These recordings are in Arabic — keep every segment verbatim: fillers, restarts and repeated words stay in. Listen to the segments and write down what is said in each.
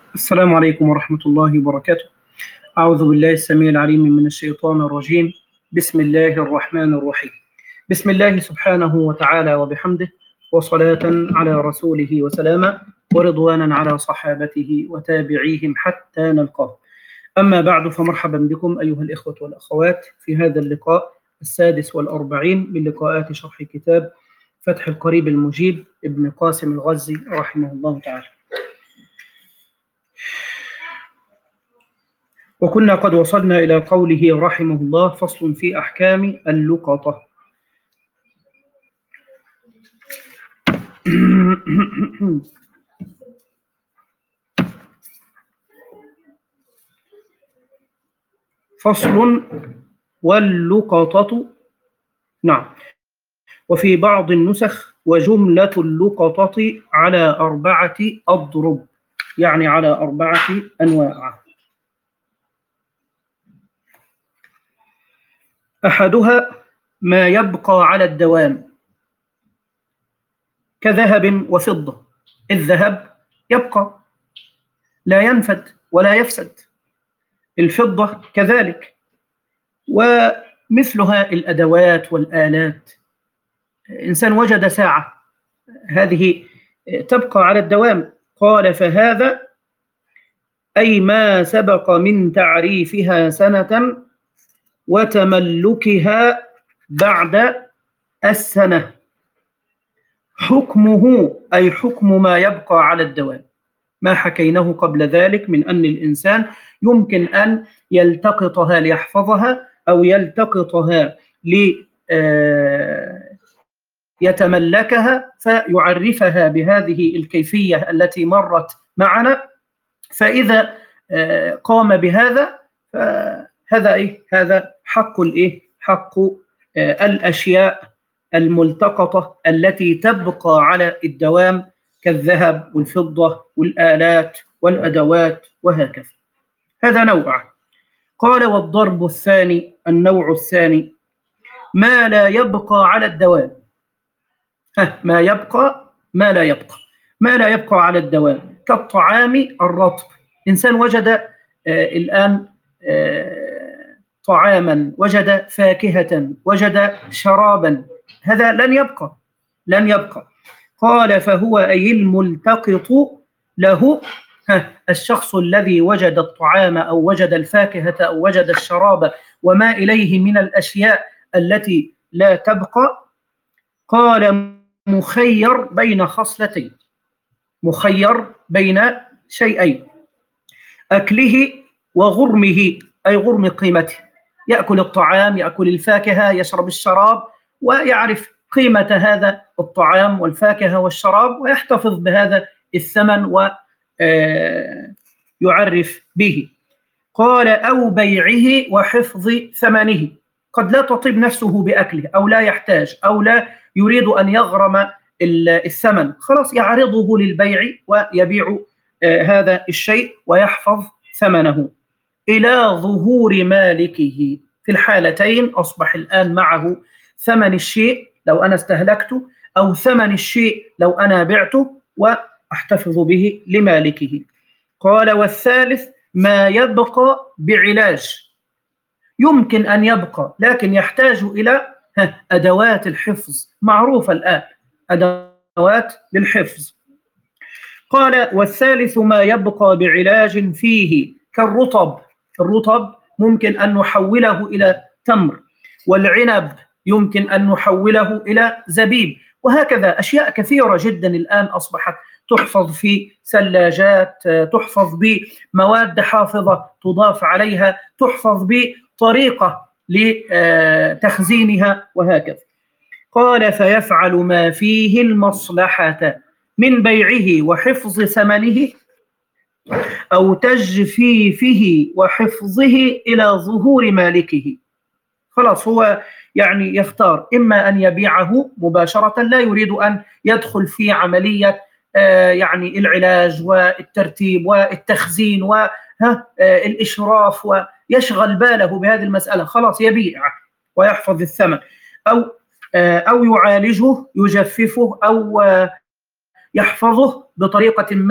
السلام عليكم ورحمة الله وبركاته. أعوذ بالله السميع العليم من الشيطان الرجيم. بسم الله الرحمن الرحيم. بسم الله سبحانه وتعالى وبحمده، وصلاة على رسوله وسلاما، ورضوانا على صحابته وتابعيهم حتى نلقاه. أما بعد، فمرحبا بكم أيها الإخوة والأخوات في هذا اللقاء السادس والأربعين من لقاءات شرح كتاب فتح القريب المجيب ابن قاسم الغزي رحمه الله تعالى. وكنا قد وصلنا إلى قوله رحمه الله: فصل في أحكام اللقطة. فصل: واللقطة. نعم. وفي بعض النسخ: وجملة اللقطة على أربعة أضرب، يعني على أربعة أنواع. أحدها ما يبقى على الدوام كذهب وفضة. الذهب يبقى لا ينفد ولا يفسد، الفضة كذلك، ومثلها الأدوات والآلات. إنسان وجد ساعة، هذه تبقى على الدوام. قال: فهذا أي ما سبق من تعريفها سنة وتملكها بعد السنة. حكمه أي حكم ما يبقى على الدوام، ما حكيناه قبل ذلك من أن الإنسان يمكن أن يلتقطها ليحفظها، أو يلتقطها ليتملكها فيعرفها بهذه الكيفية التي مرت معنا. فإذا قام بهذا فهذا إيه؟ هذا حق الإيه؟ حق الأشياء الملتقطة التي تبقى على الدوام كالذهب والفضة والآلات والأدوات وهكذا. هذا نوع. قال: والضرب الثاني، النوع الثاني، ما لا يبقى على الدوام. ما يبقى ما لا يبقى ما لا يبقى على الدوام كالطعام الرطب. إنسان وجد آه الآن آه طعاما، وجد فاكهة، وجد شرابا، هذا لن يبقى لن يبقى قال: فهو أي الملتقط له، الشخص الذي وجد الطعام أو وجد الفاكهة أو وجد الشراب وما إليه من الأشياء التي لا تبقى. قال: مخير بين خصلتين، مخير بين شيئين: أكله وغرمه، أي غرم قيمته. يأكل الطعام، يأكل الفاكهة، يشرب الشراب، ويعرف قيمة هذا الطعام والفاكهة والشراب، ويحتفظ بهذا الثمن ويعرف به. قال: أو بيعه وحفظ ثمنه. قد لا تطيب نفسه بأكله، أو لا يحتاج، أو لا يريد أن يغرم الثمن، خلاص يعرضه للبيع ويبيع هذا الشيء ويحفظ ثمنه إلى ظهور مالكه. في الحالتين أصبح الآن معه ثمن الشيء لو أنا استهلكته، أو ثمن الشيء لو أنا بعته، وأحتفظ به لمالكه. قال: والثالث ما يبقى بعلاج. يمكن أن يبقى لكن يحتاج إلى أدوات الحفظ، معروفة الآن أدوات للحفظ. قال: والثالث ما يبقى بعلاج فيه كالرطب. الرطب ممكن أن نحوله إلى تمر، والعنب يمكن أن نحوله إلى زبيب، وهكذا أشياء كثيرة جدا الآن أصبحت تحفظ في ثلاجات، تحفظ بمواد حافظة تضاف عليها، تحفظ بطريقة لتخزينها وهكذا. قال: فيفعل ما فيه المصلحة من بيعه وحفظ ثمنه أو تجفيفه وحفظه إلى ظهور مالكه. خلاص هو يعني يختار، إما أن يبيعه مباشرة، لا يريد أن يدخل في عملية آه يعني العلاج والترتيب والتخزين والإشراف ويشغل باله بهذه المسألة، خلاص يبيع ويحفظ الثمن، أو آه أو يعالجه، يجففه، أو آه يحفظه بطريقة ما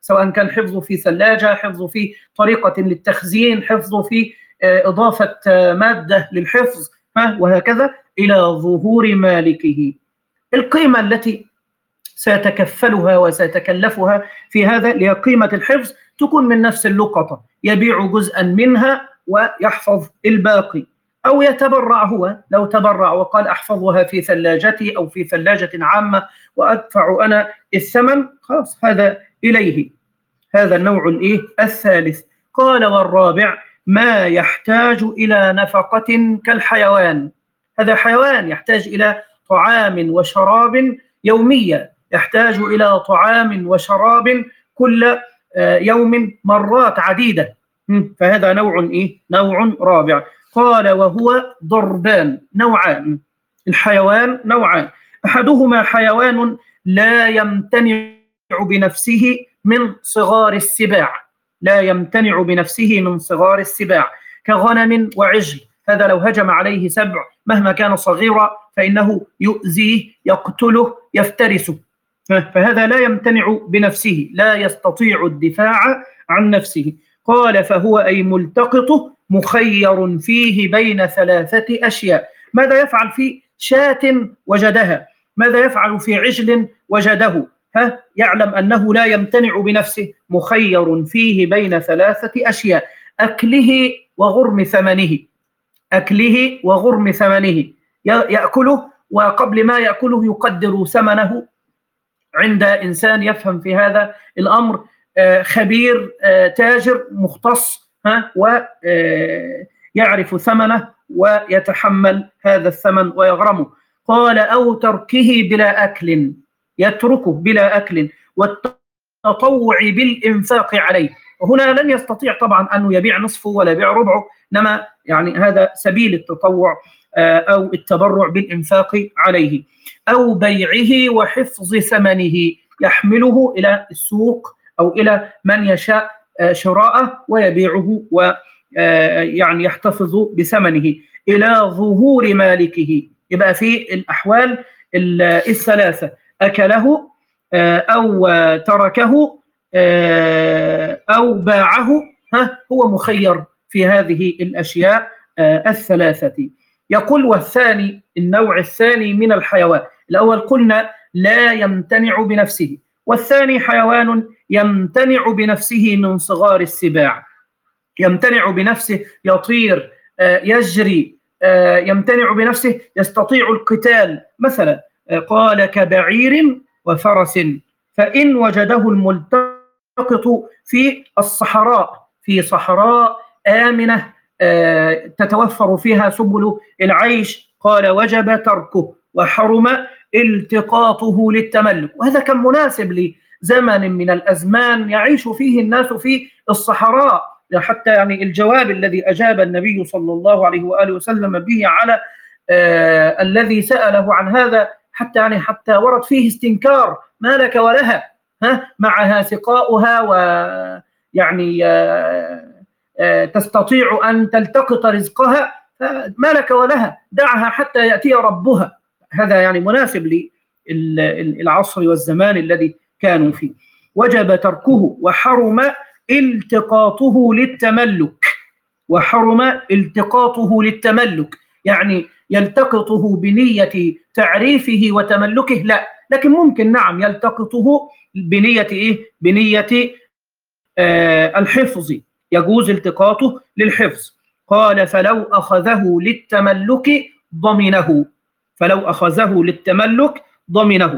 سواء كان حفظه في ثلاجة، حفظه في طريقة للتخزين، حفظه في إضافة مادة للحفظ، وهكذا إلى ظهور مالكه. القيمة التي سيتكفلها وسيتكلفها في هذا اللي هي قيمة الحفظ تكون من نفس اللقطة، يبيع جزءا منها ويحفظ الباقي، أو يتبرع هو، لو تبرع وقال أحفظها في ثلاجتي أو في ثلاجة عامة وأدفع أنا الثمن، خلاص هذا إليه. هذا النوع الإيه الثالث. قال والرابع ما يحتاج إلى نفقة كالحيوان. هذا حيوان يحتاج إلى طعام وشراب يوميا، يحتاج إلى طعام وشراب كل يوم مرات عديدة، فهذا نوع إيه؟ نوع رابع. قال وهو ضربان، نوعان. الحيوان نوعان، أحدهما حيوان لا يمتنع بنفسه من صغار السباع، لا يمتنع بنفسه من صغار السباع كغنم وعجل. هذا لو هجم عليه سبع مهما كان صغيرا فإنه يؤذيه، يقتله، يفترسه، فهذا لا يمتنع بنفسه، لا يستطيع الدفاع عن نفسه. قال فهو أي ملتقطه مخير فيه بين ثلاثة أشياء. ماذا يفعل في شاة وجدها؟ ماذا يفعل في عجل وجده؟ ها يعلم أنه لا يمتنع بنفسه، مخير فيه بين ثلاثة أشياء: أكله وغرم ثمنه، أكله وغرم ثمنه، يأكله وقبل ما يأكله يقدر ثمنه عند إنسان يفهم في هذا الأمر، خبير تاجر مختص، ها ويعرف ثمنه ويتحمل هذا الثمن ويغرمه. قال أو تركه بلا أكل، يتركه بلا أكل، والتطوع بالإنفاق عليه. وهنا لن يستطيع طبعا أنه يبيع نصفه ولا يبيع ربعه، إنما يعني هذا سبيل التطوع أو التبرع بالإنفاق عليه. أو بيعه وحفظ ثمنه، يحمله إلى السوق أو إلى من يشاء شراءه ويبيعه ويعني يحتفظ بثمنه إلى ظهور مالكه. يبقى في الأحوال الثلاثة: أكله أو تركه أو باعه، ها هو مخير في هذه الأشياء الثلاثة. يقول والثاني، النوع الثاني من الحيوان، الأول قلنا لا يمتنع بنفسه، والثاني حيوان يمتنع بنفسه من صغار السباع، يمتنع بنفسه، يطير، يجري، يمتنع بنفسه، يستطيع القتال مثلا. قال كبعير وفرس، فإن وجده الملتقط في الصحراء، في صحراء آمنة تتوفر فيها سبل العيش، قال وجب تركه وحرم التقاطه للتملك. وهذا كان مناسب لزمن من الأزمان يعيش فيه الناس في الصحراء، حتى يعني الجواب الذي أجاب النبي صلى الله عليه وآله وسلم به على آه الذي سأله عن هذا، حتى يعني حتى ورد فيه استنكار: ما لك ولها، ها معها سقاؤها ويعني آه آه تستطيع أن تلتقط رزقها، ما لك ولها، دعها حتى يأتي ربها. هذا يعني مناسب للعصر والزمان الذي كانوا فيه. وجب تركه وحرم التقاطه للتملك، وحرم التقاطه للتملك، يعني يلتقطه بنية تعريفه وتملكه لا، لكن ممكن نعم يلتقطه بنية إيه؟ بنية آه الحفظ، يجوز التقاطه للحفظ. قال فلو أخذه للتملك ضمنه، فلو أخذه للتملك ضمنه.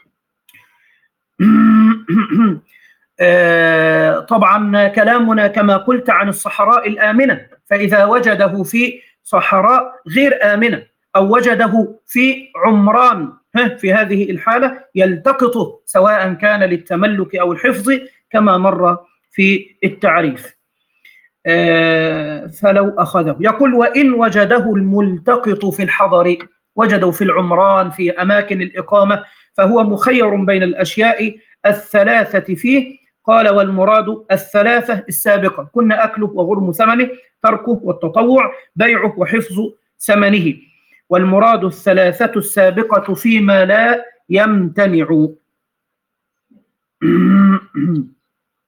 آه طبعا كلامنا كما قلت عن الصحراء الآمنة، فإذا وجده في صحراء غير آمنة أو وجده في عمران، في هذه الحالة يلتقطه سواء كان للتملك أو الحفظ كما مر في التعريف. آه فلو أخذه. يقول وإن وجده الملتقط في الحضر، وجدوا في العمران في أماكن الإقامة، فهو مخير بين الأشياء الثلاثة فيه. قال والمراد الثلاثة السابقة، كنا أكله وغرم ثمنه، تركه والتطوع، بيعه وحفظ ثمنه. والمراد الثلاثة السابقة فيما لا يمتنع.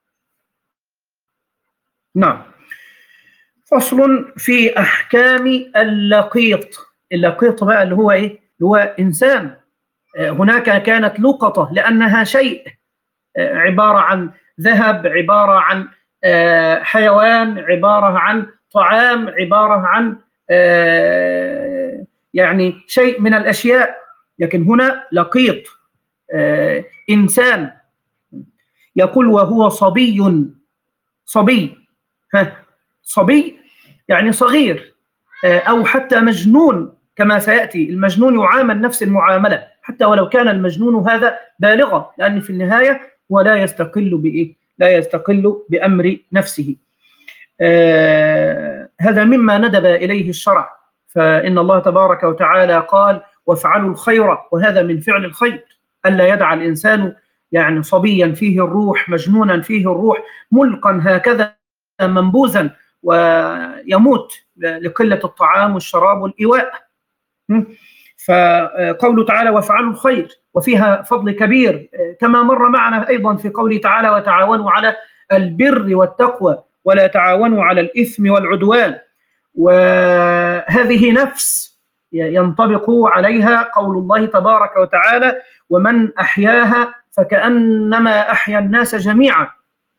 نعم. فصل في أحكام اللقيط. اللقيط بقى اللي هو إيه؟ اللي هو إنسان. هناك كانت لقطة لأنها شيء عبارة عن ذهب، عبارة عن حيوان، عبارة عن طعام، عبارة عن يعني شيء من الأشياء. لكن هنا لقيط إنسان. يقول وهو صبي. صبي، ها، صبي يعني صغير، أو حتى مجنون كما سيأتي. المجنون يعامل نفس المعاملة حتى ولو كان المجنون هذا بالغا، لأن في النهاية هو لا يستقل بإيه؟ لا يستقل بأمر نفسه. آه هذا مما ندب إليه الشرع، فإن الله تبارك وتعالى قال وافعلوا الخير، وهذا من فعل الخير. ألا يدع الإنسان يعني صبيا فيه الروح، مجنونا فيه الروح، ملقا هكذا منبوذا ويموت لقلة الطعام والشراب والإيواء. فقوله تعالى وافعلوا الخير وفيها فضل كبير، كما مر معنا أيضا في قوله تعالى وتعاونوا على البر والتقوى ولا تعاونوا على الإثم والعدوان. وهذه نفس ينطبق عليها قول الله تبارك وتعالى ومن أحياها فكأنما أحيا الناس جميعا.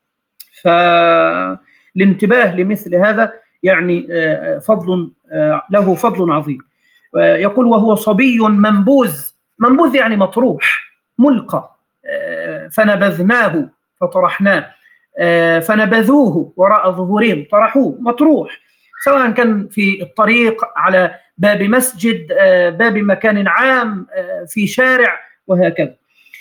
فالانتباه لمثل هذا يعني فضل له فضل عظيم. يقول وهو صبي منبوذ. منبوذ يعني مطروح، ملقى. فنبذناه فطرحناه، فنبذوه وراء ظهورهم، طرحوه، مطروح، سواء كان في الطريق، على باب مسجد، باب مكان عام، في شارع، وهكذا.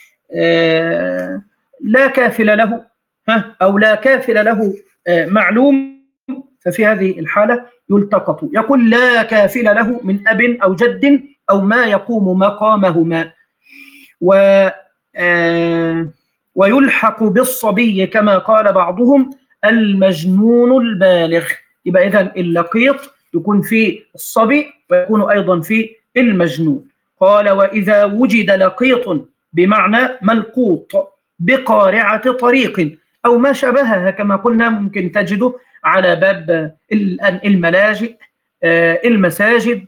لا كافل له أو لا كافل له معلوم، ففي هذه الحالة يلتقط. يقول لا كافل له من أب أو جد أو ما يقوم مقامهما. و ويلحق بالصبي كما قال بعضهم المجنون البالغ. يبقى إذن اللقيط يكون في الصبي ويكون أيضا في المجنون. قال وإذا وجد لقيط بمعنى ملقوط بقارعة طريق أو ما شابهها، كما قلنا ممكن تجده على باب الملاجئ، المساجد،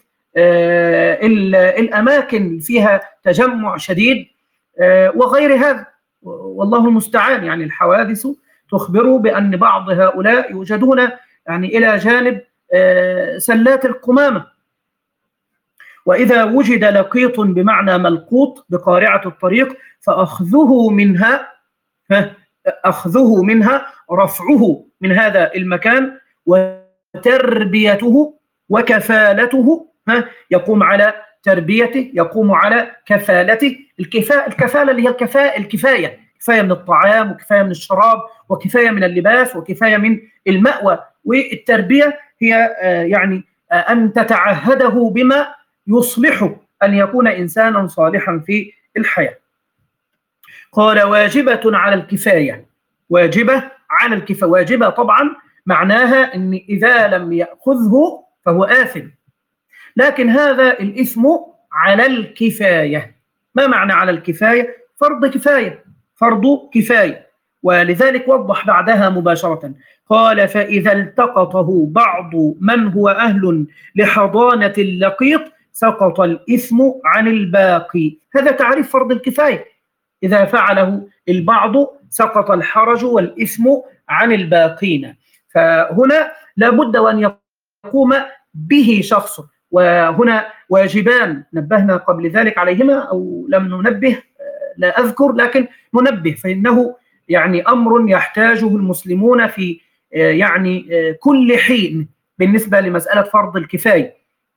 الأماكن فيها تجمع شديد وغير هذا، والله المستعان. يعني الحوادث تخبر بأن بعض هؤلاء يوجدون يعني إلى جانب سلات القمامة. وإذا وجد لقيط بمعنى ملقوط بقارعة الطريق فأخذه منها أخذه منها رفعه من هذا المكان وتربيته وكفالته. يقوم على تربيته، يقوم على كفالته. الكفاءة الكفالة اللي هي الكفاءة الكفاية، كفاية من الطعام وكفاية من الشراب وكفاية من اللباس وكفاية من المأوى. والتربية هي يعني أن تتعهده بما يصلحه أن يكون إنسانا صالحا في الحياة. قال واجبة على الكفاية. واجبة على الكفاية، واجبة طبعا معناها أن إذا لم يأخذه فهو آثم، لكن هذا الإثم على الكفاية. ما معنى على الكفاية؟ فرض كفاية، فرض كفاية. ولذلك وضح بعدها مباشرة قال فإذا التقطه بعض من هو أهل لحضانة اللقيط سقط الإثم عن الباقي. هذا تعريف فرض الكفاية. إذا فعله البعض سقط الحرج والإثم عن الباقين. فهنا لابد وأن يقوم به شخص. وهنا واجبان نبهنا قبل ذلك عليهما أو لم ننبه، لا أذكر، لكن ننبه، فإنه يعني أمر يحتاجه المسلمون في يعني كل حين بالنسبة لمسألة فرض الكفاية،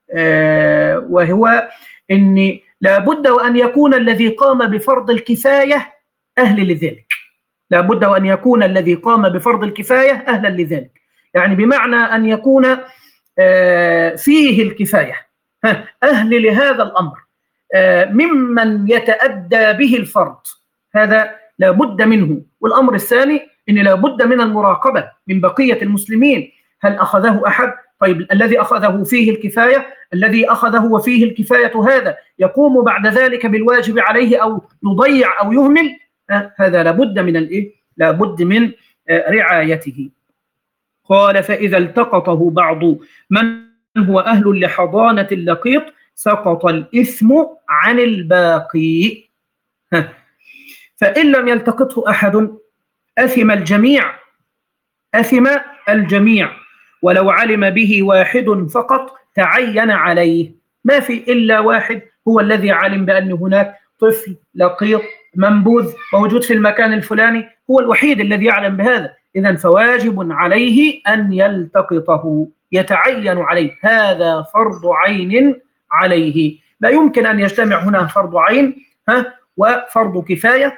وهو أن لابد وأن يكون الذي قام بفرض الكفاية أهل لذلك. لابد وأن يكون الذي قام بفرض الكفاية أهلا لذلك، يعني بمعنى أن يكون فيه الكفاية، أهل لهذا الأمر، ممن يتأدى به الفرض، هذا لابد منه. والأمر الثاني أن لابد من المراقبة من بقية المسلمين. هل أخذه أحد؟ طيب الذي أخذه فيه الكفاية، الذي أخذه وفيه الكفاية هذا يقوم بعد ذلك بالواجب عليه أو يضيع أو يهمل؟ هذا لابد من الإيه؟ لابد من رعايته. قال فإذا التقطه بعض من هو أهل لحضانة اللقيط سقط الإثم عن الباقي. فإن لم يلتقطه أحد أثم الجميع، أثم الجميع، ولو علم به واحد فقط تعين عليه. ما في إلا واحد هو الذي علم بأن هناك طفل لقيط منبوذ موجود في المكان الفلاني، هو الوحيد الذي يعلم بهذا، إذن فواجب عليه أن يلتقطه، يتعين عليه، هذا فرض عين عليه. لا يمكن أن يجتمع هنا فرض عين ها وفرض كفاية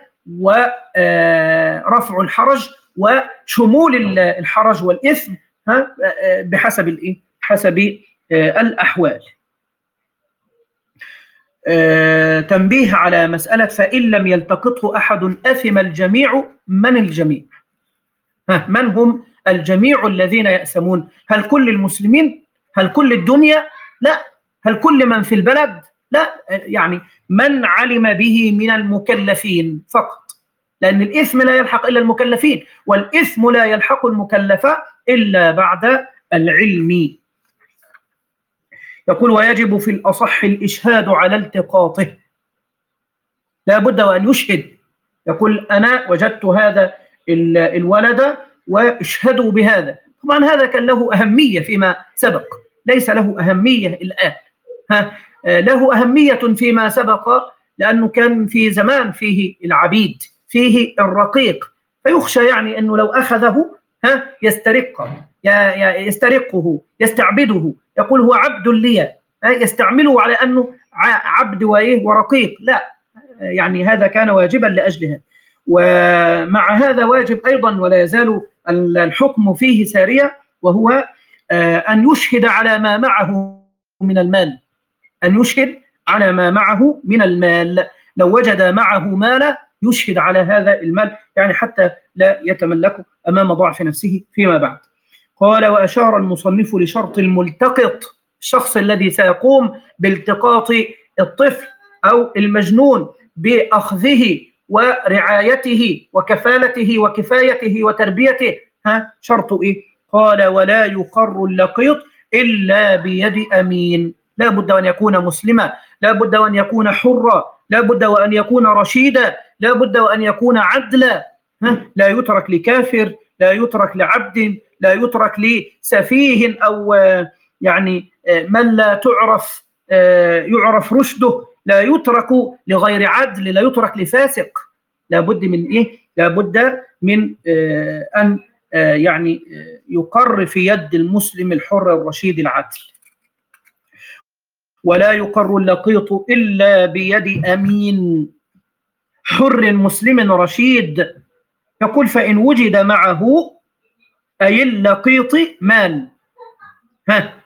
ورفع الحرج وشمول الحرج والإثم ها بحسب الإيه؟ حسب الأحوال. تنبيه على مسألة فإن لم يلتقطه أحد أثم الجميع. من الجميع؟ ها من هم الجميع الذين يأثمون؟ هل كل المسلمين؟ هل كل الدنيا؟ لا. هل كل من في البلد؟ لا. يعني من علم به من المكلفين فقط، لأن الإثم لا يلحق إلا المكلفين، والإثم لا يلحق المكلف إلا بعد العلم. يقول ويجب في الأصح الإشهاد على التقاطه، لا بد وأن يشهد، يقول أنا وجدت هذا الولد واشهدوا بهذا. طبعا هذا كان له أهمية فيما سبق، ليس له أهمية الآن. ها له أهمية فيما سبق لأنه كان في زمان فيه العبيد، فيه الرقيق، فيخشى يعني أنه لو أخذه ها يسترقه يسترقه يستعبده، يقول هو عبد لي، يستعمله على أنه عبد وإيه ورقيق، لا، يعني هذا كان واجبا لأجلها. ومع هذا واجب أيضا ولا يزال الحكم فيه ساريا، وهو أن يشهد على ما معه من المال، أن يشهد على ما معه من المال، لو وجد معه مال يشهد على هذا المال، يعني حتى لا يتملكه أمام ضعف نفسه فيما بعد. قال وأشار المصنف لشرط الملتقط، الشخص الذي سيقوم بالتقاط الطفل أو المجنون بأخذه ورعايته وكفالته وكفايته وتربيته، ها شرط إيه؟ قال ولا يقر اللقيط إلا بيد أمين، لا بد أن يكون مسلما، لا بد أن يكون حرا، لا بد وأن يكون رشيدا، لا بد وأن يكون عدلا، لا يترك لكافر، لا يترك لعبد، لا يترك لسفيه أو يعني من لا تعرف يعرف رشده، لا يترك لغير عدل، لا يترك لفاسق، لا بد من إيه؟ لا بد من أن يعني يقر في يد المسلم الحر الرشيد العدل. ولا يقر اللقيط إلا بيد أمين حر مسلم رشيد. يقول فإن وجد معه أي اللقيط مال ها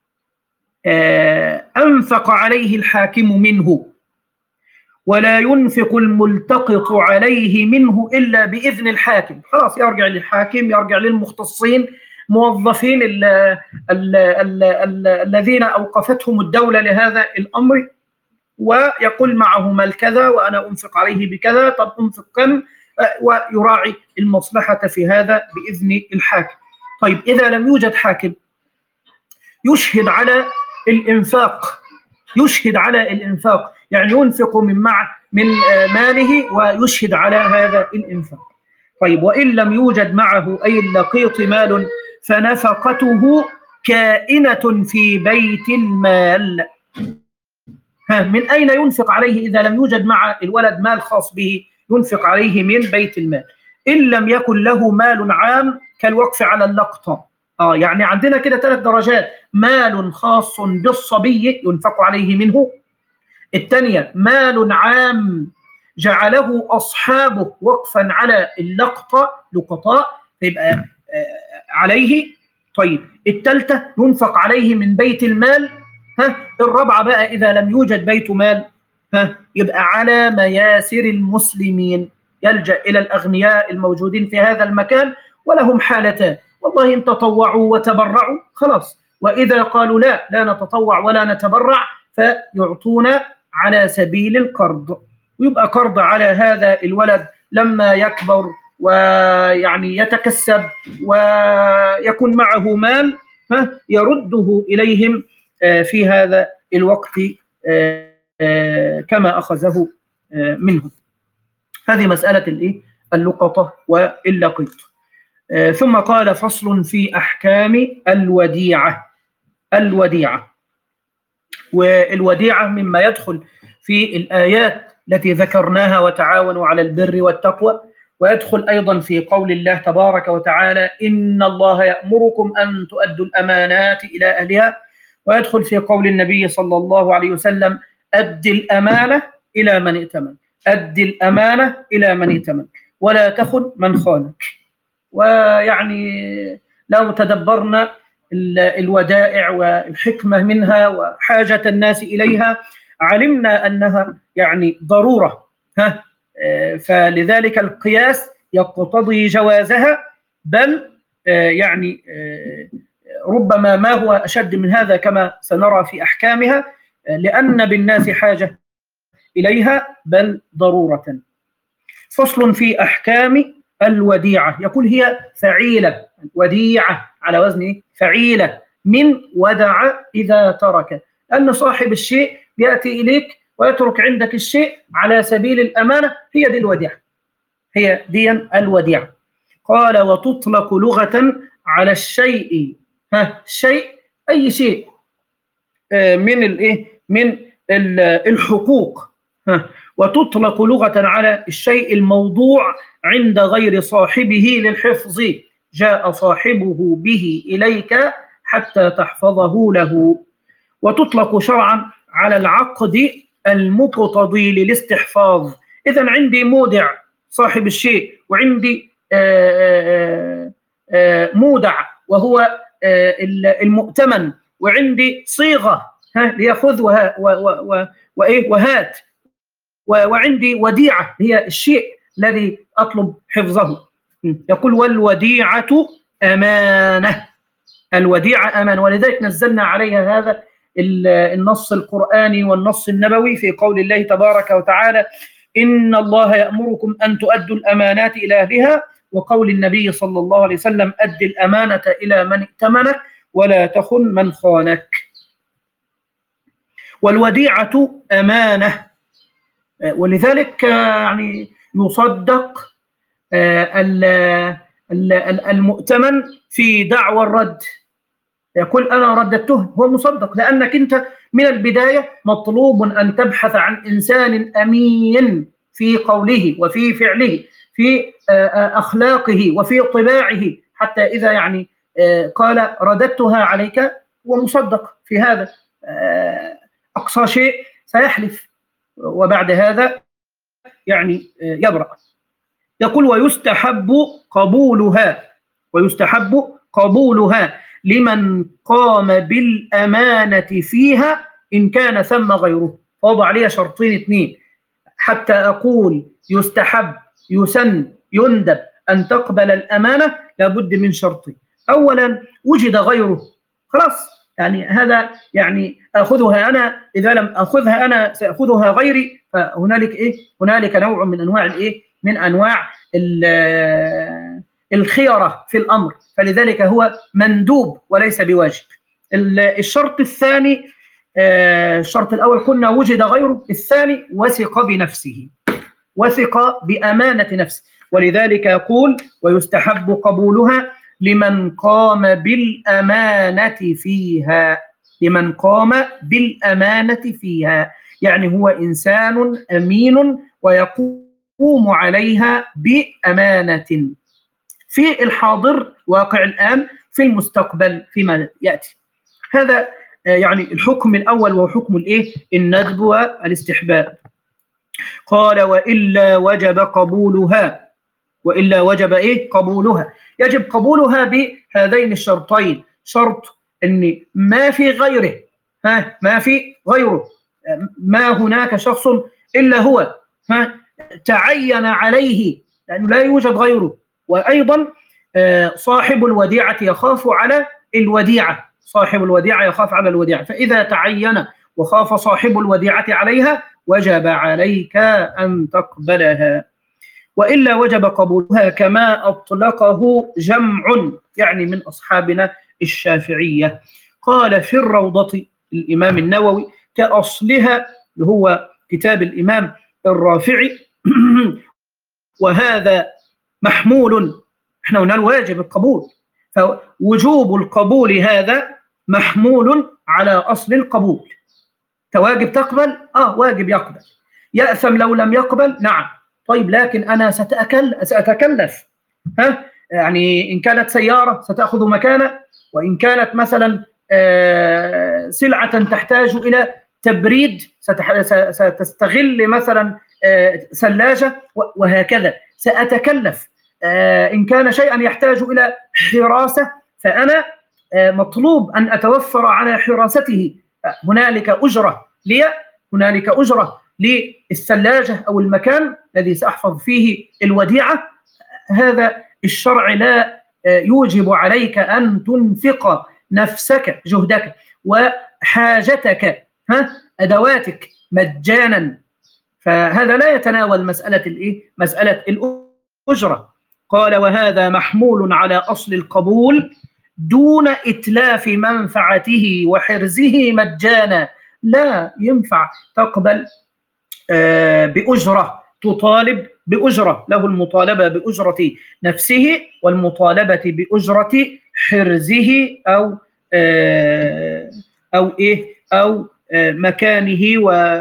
أنفق عليه الحاكم منه، ولا ينفق الملتقط عليه منه إلا بإذن الحاكم، خلاص يرجع للحاكم، يرجع للمختصين، موظفين ال ال ال ال الذين أوقفتهم الدولة لهذا الأمر، ويقول معه مال كذا وأنا أنفق عليه بكذا، طب أنفق كم، ويراعي المصلحة في هذا بإذن الحاكم. طيب إذا لم يوجد حاكم يشهد على الإنفاق، يشهد على الإنفاق يعني ينفق من مع من ماله ويشهد على هذا الإنفاق. طيب وإن لم يوجد معه أي اللقيط مال فنفقته كائنة في بيت المال. ها من أين ينفق عليه إذا لم يوجد مع الولد مال خاص به؟ ينفق عليه من بيت المال. إن لم يكن له مال عام كالوقف على اللقطة، آه يعني عندنا كده ثلاث درجات: مال خاص بالصبي ينفق عليه منه، الثانية مال عام جعله أصحابه وقفا على اللقطة لقطاء فيبقى عليه. طيب الثالثة ينفق عليه من بيت المال. ها الرابعة بقى إذا لم يوجد بيت مال ها يبقى على مياسر المسلمين، يلجأ إلى الأغنياء الموجودين في هذا المكان، ولهم حالتان: والله إن تطوعوا وتبرعوا خلاص، وإذا قالوا لا لا نتطوع ولا نتبرع فيعطون على سبيل القرض، ويبقى قرض على هذا الولد لما يكبر ويعني يتكسب ويكون معه مال يرده إليهم في هذا الوقت كما أخذه منهم. هذه مسألة اللقطة واللقيط. ثم قال فصل في أحكام الوديعة. الوديعة والوديعة مما يدخل في الآيات التي ذكرناها وتعاونوا على البر والتقوى، ويدخل أيضا في قول الله تبارك وتعالى إن الله يأمركم أن تؤدوا الأمانات إلى أهلها، ويدخل في قول النبي صلى الله عليه وسلم أد الأمانة إلى من ائتمن، أد الأمانة إلى من ائتمن ولا تخن من خانك. ويعني لو تدبرنا الودائع والحكمة منها وحاجة الناس إليها علمنا أنها يعني ضرورة، ها فلذلك القياس يقتضي جوازها، بل يعني ربما ما هو أشد من هذا كما سنرى في أحكامها، لأن بالناس حاجة إليها بل ضرورة. فصل في أحكام الوديعة، يقول هي فعيلة، وديعة على وزن فعيلة من ودع إذا ترك، أن صاحب الشيء يأتي إليك ويترك عندك الشيء على سبيل الأمانة، هي دي الوديعة، هي دي الوديعة. قال وتطلق لغة على الشيء، ها شيء أي شيء من الإيه من الحقوق، ها وتطلق لغة على الشيء الموضوع عند غير صاحبه للحفظ، جاء صاحبه به إليك حتى تحفظه له. وتطلق شرعا على العقد المقتضي للاستحفاظ. إذن عندي مودع صاحب الشيء، وعندي آآ آآ مودع وهو المؤتمن، وعندي صيغة ليأخذ وإيه وهات، وعندي وديعة هي الشيء الذي أطلب حفظه. يقول والوديعة أمانة، الوديعة أمانة، ولذلك نزلنا عليها هذا النص القرآني والنص النبوي في قول الله تبارك وتعالى إن الله يأمركم أن تؤدوا الأمانات إلى أهلها، وقول النبي صلى الله عليه وسلم أد الأمانة إلى من ائتمنك ولا تخن من خانك. والوديعة أمانة، ولذلك يعني يصدق المؤتمن في دعوى الرد، يقول أنا رددته، هو مصدق، لأنك أنت من البداية مطلوب أن تبحث عن إنسان أمين في قوله وفي فعله في أخلاقه وفي طباعه، حتى إذا يعني قال رددتها عليك ومصدق في هذا، أقصى شيء سيحلف وبعد هذا يعني يبرأ. يقول ويستحب قبولها، ويستحب قبولها لمن قام بالأمانة فيها إن كان ثم غيره. وضع عليها شرطين اثنين حتى أقول يستحب يسن يندب أن تقبل الأمانة، لابد من شرطين. أولا وجد غيره، خلاص يعني هذا يعني أخذها أنا، إذا لم أخذها أنا سأخذها غيري، فهنالك إيه هنالك نوع من أنواع الإيه من أنواع الخيرة في الأمر، فلذلك هو مندوب وليس بواجب. الشرط الثاني، الشرط الأول قلنا وجد غيره، الثاني وثق بنفسه، وثق بأمانة نفسه، ولذلك يقول ويستحب قبولها لمن قام بالأمانة فيها، لمن قام بالأمانة فيها يعني هو إنسان أمين ويقوم عليها بأمانة في الحاضر واقع الآن، في المستقبل فيما يأتي. هذا يعني الحكم الأول وهو حكم الإيه الندب والاستحباب. قال وإلا وجب قبولها، وإلا وجب إيه قبولها، يجب قبولها بهذين الشرطين، شرط أن ما في غيره، ها ما في غيره، ما هناك شخص إلا هو، ها تعين عليه لأنه لا يوجد غيره، وأيضا صاحب الوديعة يخاف على الوديعة، صاحب الوديعة يخاف على الوديعة، فإذا تعين وخاف صاحب الوديعة عليها وجب عليك أن تقبلها. وإلا وجب قبولها كما أطلقه جمع يعني من أصحابنا الشافعية. قال في الروضة الإمام النووي كأصلها اللي هو كتاب الإمام الرافعي وهذا محمول، احنا قلنا الواجب القبول، فوجوب القبول هذا محمول على أصل القبول. كواجب تقبل؟ آه واجب يقبل. يأثم لو لم يقبل؟ نعم. طيب لكن أنا سأتكلف, سأتكلف. ها؟ يعني إن كانت سيارة ستأخذ مكانه، وإن كانت مثلا آه سلعة تحتاج إلى تبريد ستستغل مثلا آه ثلاجة، وهكذا سأتكلف. آه إن كان شيئا يحتاج إلى حراسة فأنا آه مطلوب أن أتوفر على حراسته. هنالك أجرة لي، هنالك أجرة للثلاجة أو المكان الذي سأحفظ فيه الوديعة. هذا الشرع لا يوجب عليك أن تنفق نفسك جهدك وحاجتك ها أدواتك مجانا، فهذا لا يتناول مسألة الإيه؟ مسألة الأجرة. قال وهذا محمول على أصل القبول دون إتلاف منفعته وحرزه مجانا. لا ينفع تقبل آه بأجرة، تطالب بأجرة، له المطالبة بأجرة نفسه والمطالبة بأجرة حرزه أو آه أو إيه أو آه مكانه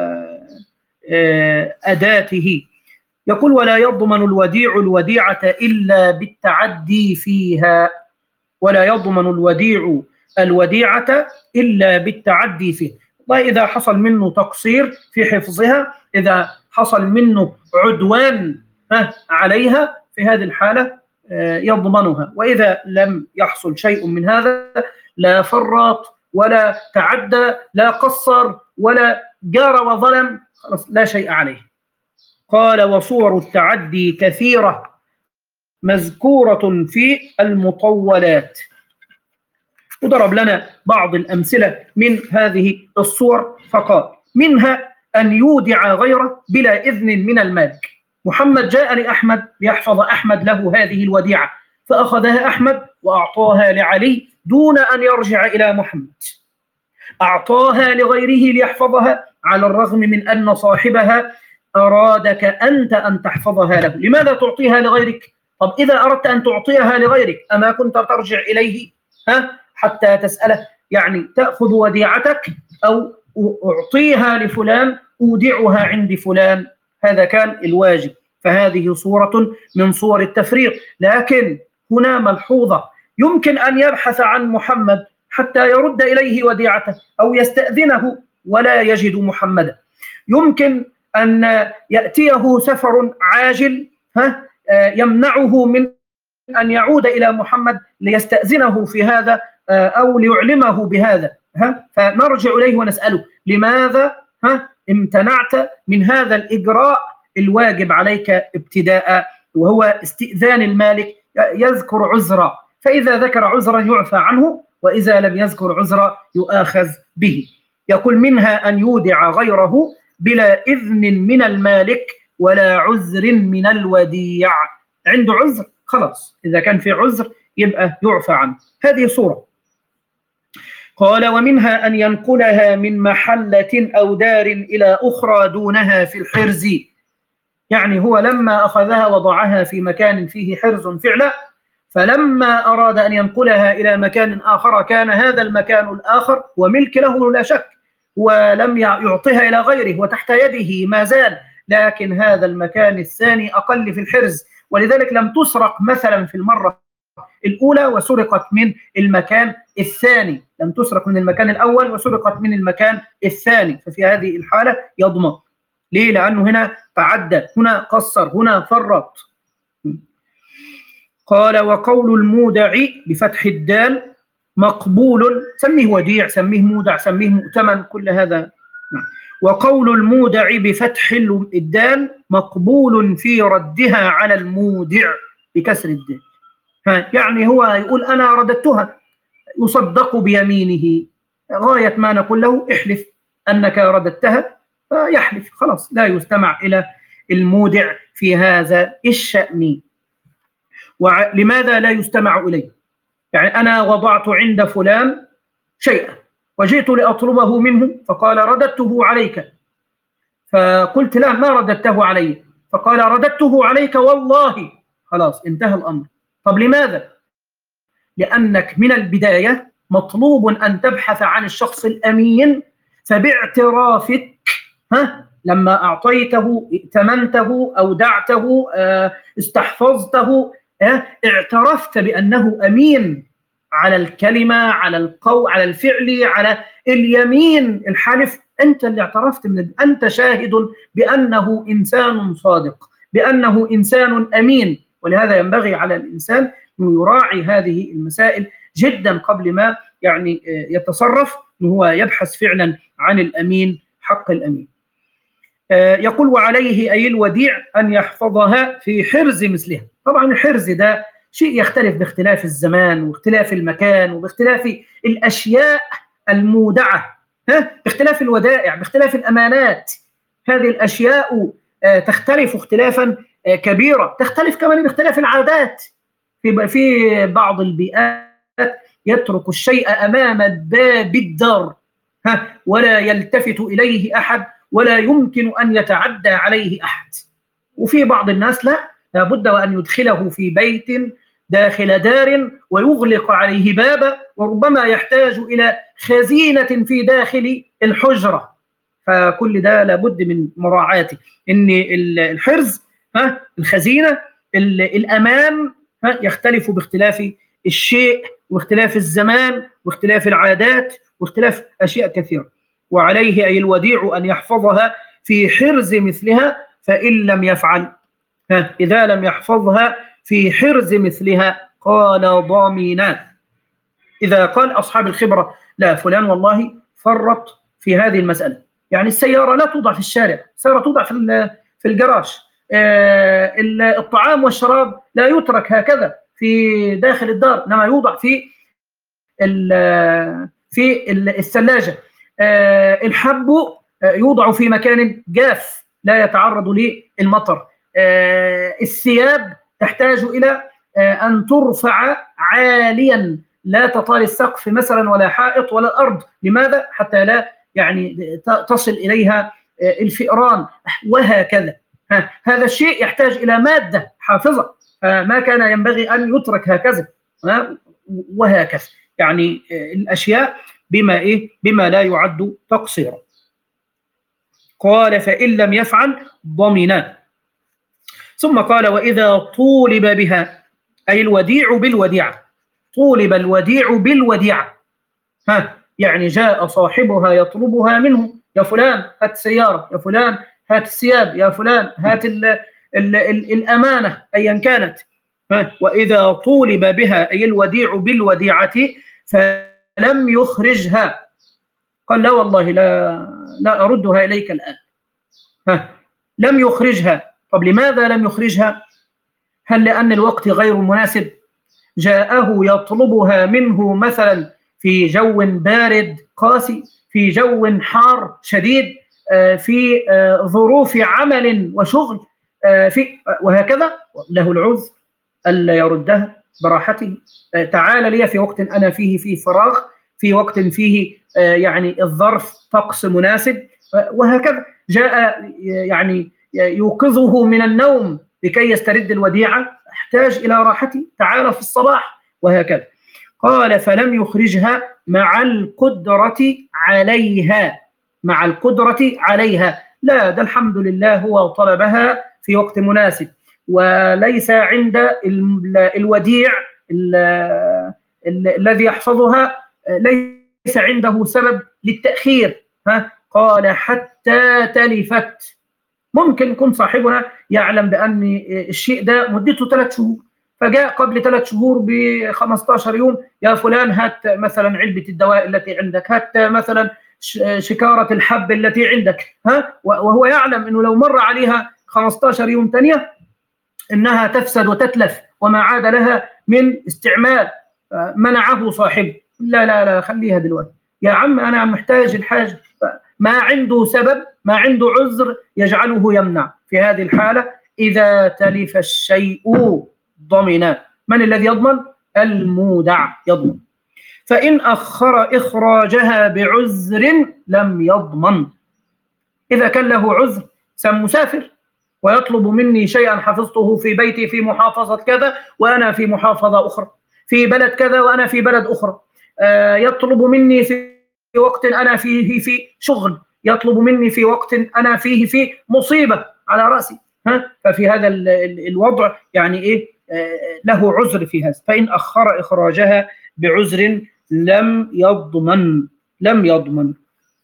وأداته. يقول ولا يضمن الوديع الوديعة إلا بالتعدي فيها، ولا يضمن الوديع الوديعة إلا بالتعدي فيه. وإذا حصل منه تقصير في حفظها، إذا حصل منه عدوان عليها، في هذه الحالة يضمنها. وإذا لم يحصل شيء من هذا، لا فرط ولا تعدى، لا قصر ولا جار وظلم، لا شيء عليه. قال وصور التعدي كثيرة مذكورة في المطولات. وضرب لنا بعض الأمثلة من هذه الصور فقال منها أن يودع غيره بلا إذن من المالك. محمد جاء لأحمد ليحفظ أحمد له هذه الوديعة، فأخذها أحمد وأعطاها لعلي دون أن يرجع إلى محمد. أعطاها لغيره ليحفظها على الرغم من أن صاحبها أرادك أنت أن تحفظها له. لماذا تعطيها لغيرك؟ طب إذا أردت أن تعطيها لغيرك أما كنت ترجع إليه ها حتى تسأله؟ يعني تأخذ وديعتك أو أعطيها لفلان، أودعها عند فلان، هذا كان الواجب. فهذه صورة من صور التفريط. لكن هنا ملحوظة، يمكن أن يبحث عن محمد حتى يرد إليه وديعته أو يستأذنه ولا يجد محمدا. يمكن أن يأتيه سفر عاجل ها يمنعه من أن يعود إلى محمد ليستأذنه في هذا أو ليعلمه بهذا ها فنرجع إليه ونسأله لماذا ها امتنعت من هذا الإجراء الواجب عليك ابتداء، وهو استئذان المالك. يذكر عذرا، فإذا ذكر عذرا يعفى عنه، وإذا لم يذكر عذرا يؤاخذ به. يقول منها أن يودع غيره بلا إذن من المالك ولا عذر من الوديع. عنده عذر خلاص، إذا كان في عذر يبقى يعفى عنه. هذه صورة. قال ومنها أن ينقلها من محلة أو دار إلى أخرى دونها في الحرز. يعني هو لما أخذها وضعها في مكان فيه حرز فعلا، فلما أراد أن ينقلها إلى مكان آخر كان هذا المكان الآخر وملك له لا شك، ولم يعطيها إلى غيره وتحت يده ما زال، لكن هذا المكان الثاني أقل في الحرز، ولذلك لم تسرق مثلا في المرة الأولى وسرقت من المكان الثاني، لم تسرق من المكان الأول وسرقت من المكان الثاني، ففي هذه الحالة يضمن. ليه؟ لأنه هنا تعدى، هنا قصر، هنا فرط. قال وقول المودع بفتح الدال مقبول، سميه وديع، سميه مودع، سميه مؤتمن، كل هذا. وقول المودع بفتح الدال مقبول في ردها على المودع بكسر الدال. يعني هو يقول أنا رددتها، يصدق بيمينه، غاية ما نقول له احلف أنك رددتها فيحلف، خلاص لا يستمع إلى المودع في هذا الشأن. ولماذا لا يستمع إليه؟ يعني أنا وضعت عند فلان شيئا وجئت لأطلبه منه فقال رددته عليك، فقلت لا ما رددته علي، فقال رددته عليك والله. خلاص انتهى الأمر. طب لماذا؟ لأنك من البداية مطلوب أن تبحث عن الشخص الأمين، فباعترافك ها لما أعطيته ائتمنته أودعته استحفظته اعترفت بأنه أمين على الكلمة على القول على الفعل على اليمين الحلف. أنت اللي اعترفت من أنت شاهد بأنه إنسان صادق بأنه إنسان أمين. ولهذا ينبغي على الإنسان أن يراعي هذه المسائل جدا قبل ما يعني يتصرف، أنه هو يبحث فعلا عن الأمين حق الأمين. يقول وعليه أي الوديع أن يحفظها في حرز مثلها. طبعا الحرز ده شيء يختلف باختلاف الزمان واختلاف المكان وباختلاف الأشياء المودعة، ها باختلاف الودائع باختلاف الأمانات. هذه الأشياء تختلف اختلافا كبيرا، تختلف كمان باختلاف العادات. في في بعض البيئات يترك الشيء أمام باب الدار ها ولا يلتفت إليه أحد ولا يمكن أن يتعدى عليه أحد. وفي بعض الناس لا، لابد وأن يدخله في بيت داخل دار ويغلق عليه بابا، وربما يحتاج إلى خزينة في داخل الحجرة. فكل ده لابد من مراعاته، إن الحرز ها الخزينة الأمان ها يختلف باختلاف الشيء واختلاف الزمان واختلاف العادات واختلاف أشياء كثيرة. وعليه أي الوديع أن يحفظها في حرز مثلها فإن لم يفعل، ها إذا لم يحفظها في حرز مثلها قال ضامنا. إذا قال أصحاب الخبرة لا فلان والله فرط في هذه المسألة، يعني السيارة لا توضع في الشارع، السيارة توضع في في الجراج، آه الطعام والشراب لا يترك هكذا في داخل الدار، إنما يوضع في في الثلاجة، آه الحب يوضع في مكان جاف لا يتعرض للمطر، آه الثياب تحتاج إلى آه أن ترفع عاليا لا تطال السقف مثلا ولا حائط ولا الأرض. لماذا؟ حتى لا يعني تصل إليها آه الفئران وهكذا. هذا الشيء يحتاج إلى مادة حافظة، فما كان ينبغي أن يترك هكذا وهكذا. يعني الأشياء بما إيه بما لا يعد تقصيرا. قال فإن لم يفعل ضمنا. ثم قال وإذا طولب بها أي الوديع بالوديعة. طولب الوديع بالوديعة، ها يعني جاء صاحبها يطلبها منه، يا فلان هات السيارة، يا فلان هات الثياب، يا فلان هات ال ال ال الأمانة أيا كانت. وإذا طولب بها أي الوديع بالوديعة فلم يخرجها قال لا والله لا لا أردها إليك الآن. ها لم يخرجها. طب لماذا لم يخرجها؟ هل لأن الوقت غير مناسب؟ جاءه يطلبها منه مثلا في جو بارد قاسي، في جو حار شديد، في ظروف عمل وشغل، في وهكذا، له العذر ألا يردها براحته. تعال لي في وقت أنا فيه فيه فراغ، في وقت فيه يعني الظرف طقس مناسب، وهكذا. جاء يعني يوقظه من النوم لكي يسترد الوديعة، احتاج إلى راحته، تعال في الصباح وهكذا. قال فلم يخرجها مع القدرة عليها. مع القدرة عليها، لا ده الحمد لله هو طلبها في وقت مناسب وليس عند الوديع الذي يحفظها ليس عنده سبب للتأخير. ها قال حتى تلفت. ممكن يكون صاحبنا يعلم بأن الشيء ده مدته ثلاث شهور، فجاء قبل ثلاث شهور ب خمسة عشر يوم، يا فلان هات مثلا علبة الدواء التي عندك، هات مثلا شكارة الحب التي عندك، ها وهو يعلم أنه لو مر عليها خمسة عشر يوم ثانية إنها تفسد وتتلف وما عاد لها من استعمال. منعه صاحبه، لا لا لا خليها دلوقتي يا عم أنا محتاج الحاجة، ما عنده سبب، ما عنده عذر يجعله يمنع. في هذه الحالة إذا تلف الشيء ضمن. من الذي يضمن؟ المودع يضمن. فإن أخر إخراجها بعذر لم يضمن. إذا كان له عذر، سم مسافر ويطلب مني شيئا حفظته في بيتي في محافظة كذا وأنا في محافظة أخرى، في بلد كذا وأنا في بلد أخرى، آه يطلب مني في وقت أنا فيه في شغل، يطلب مني في وقت أنا فيه في مصيبة على رأسي، ها؟ ففي هذا ال ال الوضع يعني إيه آه له عذر في هذا. فإن أخر إخراجها بعذر لم يضمن. لم يضمن.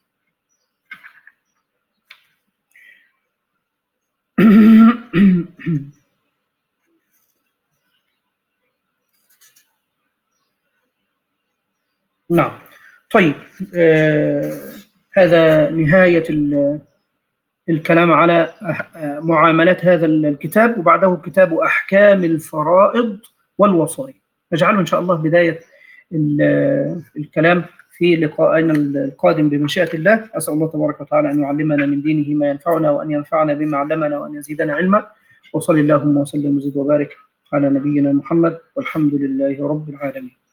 نعم. طيب، آه هذا نهاية الكلام على معاملات هذا الكتاب، وبعده كتاب أحكام الفرائض والوصايا. نجعله إن شاء الله بداية الكلام في لقائنا القادم بمشيئة الله. أسأل الله تبارك وتعالى أن يعلمنا من دينه ما ينفعنا، وأن ينفعنا بما علمنا، وأن يزيدنا علما. وصلى اللهم وسلم وزد وبارك على نبينا محمد، والحمد لله رب العالمين.